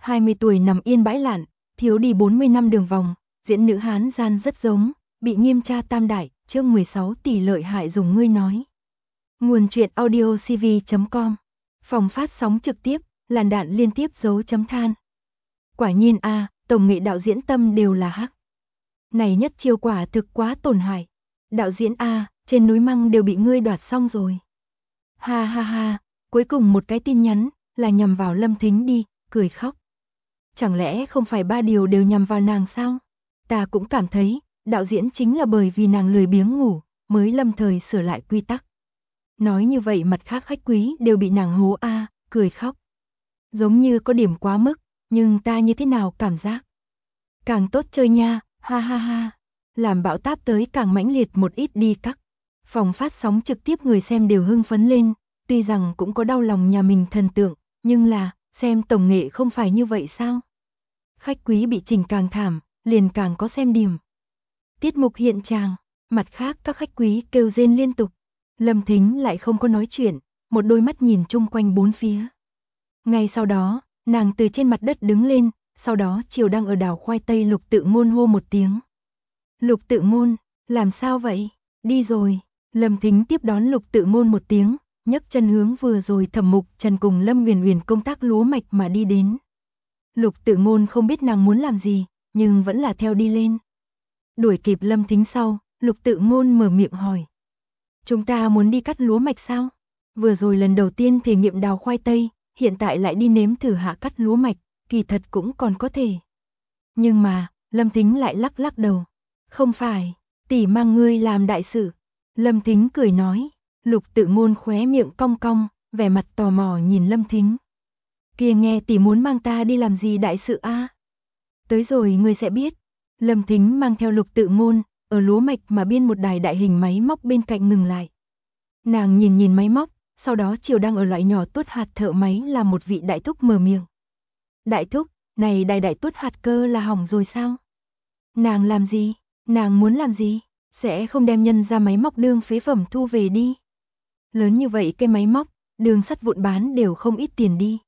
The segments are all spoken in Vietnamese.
20 tuổi nằm yên bãi lạn, thiếu đi 40 năm đường vòng, diễn nữ Hán gian rất giống, bị nghiêm tra tam đại, chương 16 tỷ lợi hại dùng ngươi nói. Nguồn truyện audio cv.com. Phòng phát sóng trực tiếp, làn đạn liên tiếp dấu chấm than. Quả nhiên tổng nghệ đạo diễn Tâm đều là hắc. Này nhất chiêu quả thực quá tổn hại. Đạo diễn trên núi Măng đều bị ngươi đoạt xong rồi. Ha ha ha, cuối cùng một cái tin nhắn là nhằm vào Lâm Thính đi, cười khóc. Chẳng lẽ không phải 3 điều đều nhằm vào nàng sao? Ta cũng cảm thấy, đạo diễn chính là bởi vì nàng lười biếng ngủ, mới lâm thời sửa lại quy tắc. Nói như vậy mặt khác khách quý đều bị nàng hố cười khóc. Giống như có điểm quá mức, nhưng ta như thế nào cảm giác? Càng tốt chơi nha, ha ha ha. Làm bão táp tới càng mãnh liệt một ít đi các. Phòng phát sóng trực tiếp người xem đều hưng phấn lên, tuy rằng cũng có đau lòng nhà mình thần tượng, nhưng là, xem tổng nghệ không phải như vậy sao? Khách quý bị chỉnh càng thảm, liền càng có xem điểm. Tiết mục hiện tràng, mặt khác các khách quý kêu rên liên tục. Lâm Thính lại không có nói chuyện, một đôi mắt nhìn chung quanh bốn phía. Ngay sau đó, nàng từ trên mặt đất đứng lên, sau đó chiều đang ở đảo khoai tây Lục Tự Ngôn hô một tiếng. Lục Tự Ngôn, làm sao vậy? Đi rồi. Lâm Thính tiếp đón Lục Tự Ngôn một tiếng, nhấc chân hướng vừa rồi Thẩm Mục Trần cùng Lâm Huyền Huyền công tác lúa mạch mà đi đến. Lục Tự Ngôn không biết nàng muốn làm gì, nhưng vẫn là theo đi lên. Đuổi kịp Lâm Thính sau, Lục Tự Ngôn mở miệng hỏi. Chúng ta muốn đi cắt lúa mạch sao? Vừa rồi lần đầu tiên thể nghiệm đào khoai tây, hiện tại lại đi nếm thử hạ cắt lúa mạch, kỳ thật cũng còn có thể. Nhưng mà, Lâm Thính lại lắc lắc đầu. Không phải, tỷ mang ngươi làm đại sự. Lâm Thính cười nói. Lục Tự Ngôn khóe miệng cong cong, vẻ mặt tò mò nhìn Lâm Thính. Kia nghe tỷ muốn mang ta đi làm gì đại sự Tới rồi ngươi sẽ biết. Lâm Thính mang theo Lục Tự Ngôn, ở lúa mạch mà biên một đài đại hình máy móc bên cạnh ngừng lại. Nàng nhìn máy móc, sau đó chiều đang ở loại nhỏ tuốt hạt thợ máy là một vị đại thúc mở miệng. Đại thúc, này đại tuốt hạt cơ là hỏng rồi sao? Nàng làm gì? Nàng muốn làm gì? Sẽ không đem nhân ra máy móc đương phế phẩm thu về đi. Lớn như vậy cái máy móc, đường sắt vụn bán đều không ít tiền đi.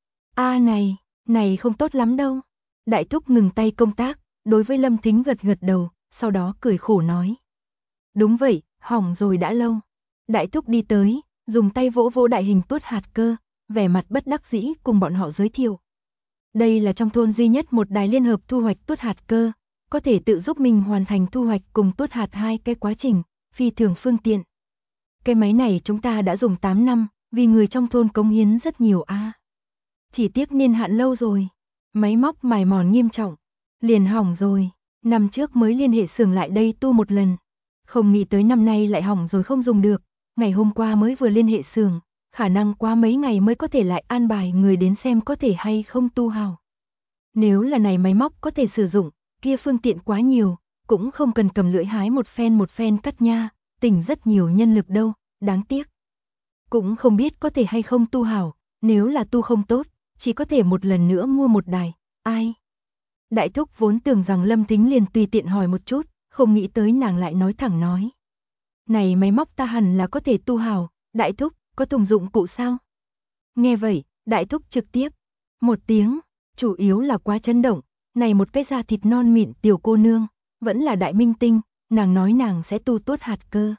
Này không tốt lắm đâu. Đại thúc ngừng tay công tác, đối với Lâm Thính gật gật đầu, sau đó cười khổ nói. Đúng vậy, hỏng rồi đã lâu. Đại thúc đi tới, dùng tay vỗ vỗ đại hình tuốt hạt cơ, vẻ mặt bất đắc dĩ cùng bọn họ giới thiệu. Đây là trong thôn duy nhất một đài liên hợp thu hoạch tuốt hạt cơ, có thể tự giúp mình hoàn thành thu hoạch cùng tuốt hạt hai cái quá trình, phi thường phương tiện. Cái máy này chúng ta đã dùng 8 năm, vì người trong thôn cống hiến rất nhiều Chỉ tiếc niên hạn lâu rồi, máy móc mài mòn nghiêm trọng, liền hỏng rồi, năm trước mới liên hệ xưởng lại đây tu một lần. Không nghĩ tới năm nay lại hỏng rồi không dùng được, ngày hôm qua mới vừa liên hệ xưởng, khả năng qua mấy ngày mới có thể lại an bài người đến xem có thể hay không tu hào. Nếu là này máy móc có thể sử dụng, kia phương tiện quá nhiều, cũng không cần cầm lưỡi hái một phen cắt nha, tỉnh rất nhiều nhân lực đâu, đáng tiếc. Cũng không biết có thể hay không tu hào, nếu là tu không tốt, chỉ có thể một lần nữa mua một đài, ai? Đại thúc vốn tưởng rằng Lâm Thính liền tùy tiện hỏi một chút, không nghĩ tới nàng lại nói thẳng nói. Này máy móc ta hẳn là có thể tu hào, đại thúc, có thùng dụng cụ sao? Nghe vậy, đại thúc trực tiếp. Một tiếng, chủ yếu là quá chấn động, này một cái da thịt non mịn tiểu cô nương, vẫn là đại minh tinh, nàng nói nàng sẽ tu tuốt hạt cơ.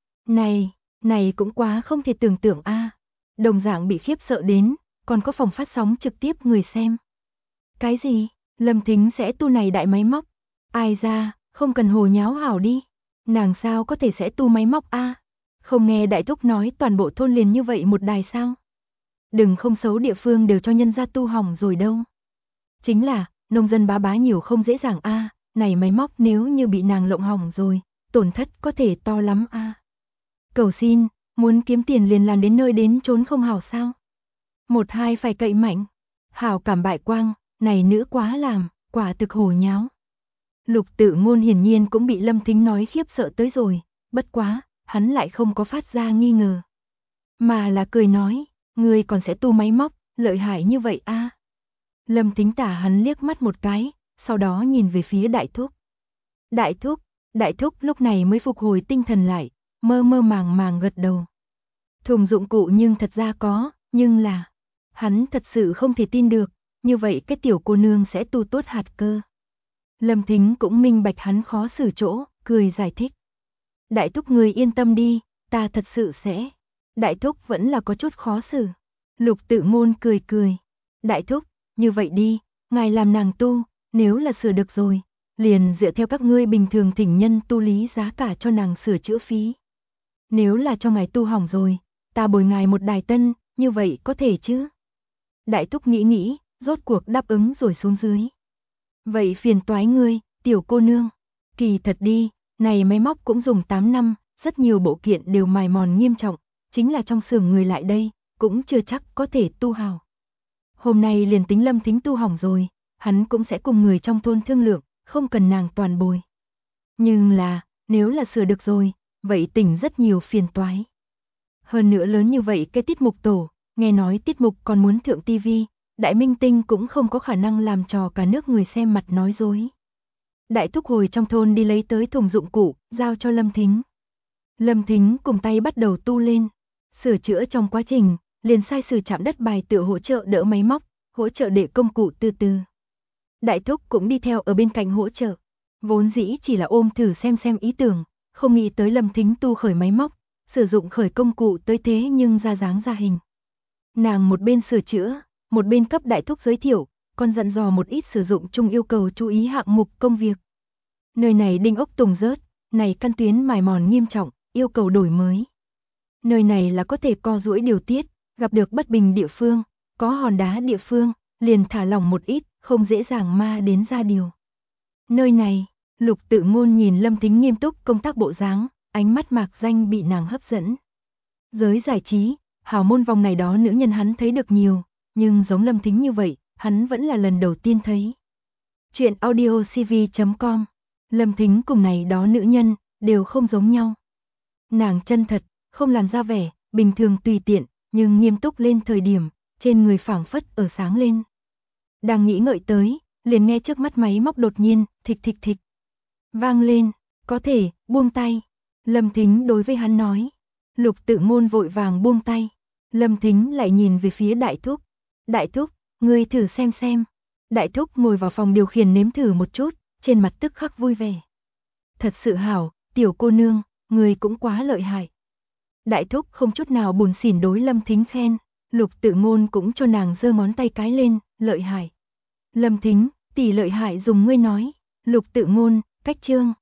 Này cũng quá không thể tưởng tượng Đồng dạng bị khiếp sợ đến, còn có phòng phát sóng trực tiếp người xem. Cái gì? Lâm Thính sẽ tu này đại máy móc? Ai ra, không cần hồ nháo hảo đi. Nàng sao có thể sẽ tu máy móc Không nghe đại thúc nói toàn bộ thôn liền như vậy một đài sao? Đừng không xấu địa phương đều cho nhân gia tu hỏng rồi đâu. Chính là, nông dân bá nhiều không dễ dàng này máy móc nếu như bị nàng lộng hỏng rồi, tổn thất có thể to lắm Cầu xin, muốn kiếm tiền liền làm đến nơi đến chốn không hảo sao? Một hai phải cậy mạnh. Hảo cảm bại quang, này nữ quá làm, quả thực hồ nháo. Lục Tự Ngôn hiển nhiên cũng bị Lâm Thính nói khiếp sợ tới rồi, bất quá, hắn lại không có phát ra nghi ngờ. Mà là cười nói, ngươi còn sẽ tu máy móc, lợi hại như vậy Lâm Thính tả hắn liếc mắt một cái, sau đó nhìn về phía đại thúc. Đại thúc lúc này mới phục hồi tinh thần lại, mơ màng gật đầu. Thùng dụng cụ nhưng thật ra có, nhưng là, hắn thật sự không thể tin được, như vậy cái tiểu cô nương sẽ tu tốt hạt cơ. Lâm Thính cũng minh bạch hắn khó xử chỗ, cười giải thích. Đại thúc người yên tâm đi, ta thật sự sẽ. Đại thúc vẫn là có chút khó xử. Lục Tự Ngôn cười cười. Đại thúc, như vậy đi, ngài làm nàng tu, nếu là sửa được rồi, liền dựa theo các ngươi bình thường thỉnh nhân tu lý giá cả cho nàng sửa chữa phí. Nếu là cho ngài tu hỏng rồi, ta bồi ngài một đài tân, như vậy có thể chứ? Đại thúc nghĩ nghĩ, rốt cuộc đáp ứng rồi xuống dưới. Vậy phiền toái ngươi, tiểu cô nương. Kỳ thật đi, này máy móc cũng dùng 8 năm, rất nhiều bộ kiện đều mài mòn nghiêm trọng, chính là trong xưởng người lại đây, cũng chưa chắc có thể tu hào. Hôm nay liền tính Lâm Thính tu hỏng rồi, hắn cũng sẽ cùng người trong thôn thương lượng, không cần nàng toàn bồi. Nhưng là, nếu là sửa được rồi, vậy tỉnh rất nhiều phiền toái. Hơn nữa lớn như vậy cái tiết mục tổ, nghe nói tiết mục còn muốn thượng tivi, đại minh tinh cũng không có khả năng làm trò cả nước người xem mặt nói dối. Đại thúc hồi trong thôn đi lấy tới thùng dụng cụ, giao cho Lâm Thính. Lâm Thính cùng tay bắt đầu tu lên, sửa chữa trong quá trình, liền sai sử chạm đất bài tựa hỗ trợ đỡ máy móc, hỗ trợ để công cụ từ từ. Đại thúc cũng đi theo ở bên cạnh hỗ trợ, vốn dĩ chỉ là ôm thử xem ý tưởng, không nghĩ tới Lâm Thính tu khởi máy móc, sử dụng khởi công cụ tới thế nhưng ra dáng ra hình. Nàng một bên sửa chữa, một bên cấp đại thúc giới thiệu, còn dặn dò một ít sử dụng chung yêu cầu chú ý hạng mục công việc. Nơi này đinh ốc tùng rớt, này căn tuyến mài mòn nghiêm trọng, yêu cầu đổi mới. Nơi này là có thể co duỗi điều tiết, gặp được bất bình địa phương, có hòn đá địa phương, liền thả lỏng một ít, không dễ dàng ma đến ra điều. Nơi này, Lục Tự Ngôn nhìn Lâm Thính nghiêm túc công tác bộ dáng, ánh mắt mạc danh bị nàng hấp dẫn. Giới giải trí, hào môn vòng này đó nữ nhân hắn thấy được nhiều, nhưng giống Lâm Thính như vậy, hắn vẫn là lần đầu tiên thấy. Chuyện audiocv.com. Lâm Thính cùng này đó nữ nhân, đều không giống nhau. Nàng chân thật, không làm ra vẻ, bình thường tùy tiện, nhưng nghiêm túc lên thời điểm, trên người phảng phất ở sáng lên. Đang nghĩ ngợi tới, liền nghe trước mắt máy móc đột nhiên, thịch thịch thịch. Vang lên, có thể, buông tay. Lâm Thính đối với hắn nói. Lục Tự Ngôn vội vàng buông tay. Lâm Thính lại nhìn về phía đại thúc. Đại thúc, ngươi thử xem. Đại thúc ngồi vào phòng điều khiển nếm thử một chút, trên mặt tức khắc vui vẻ. Thật sự hảo, tiểu cô nương, ngươi cũng quá lợi hại. Đại thúc không chút nào buồn xỉn đối Lâm Thính khen, Lục Tự Ngôn cũng cho nàng giơ ngón tay cái lên, lợi hại. Lâm Thính, tỷ lợi hại dùng ngươi nói. Lục Tự Ngôn, cách chương.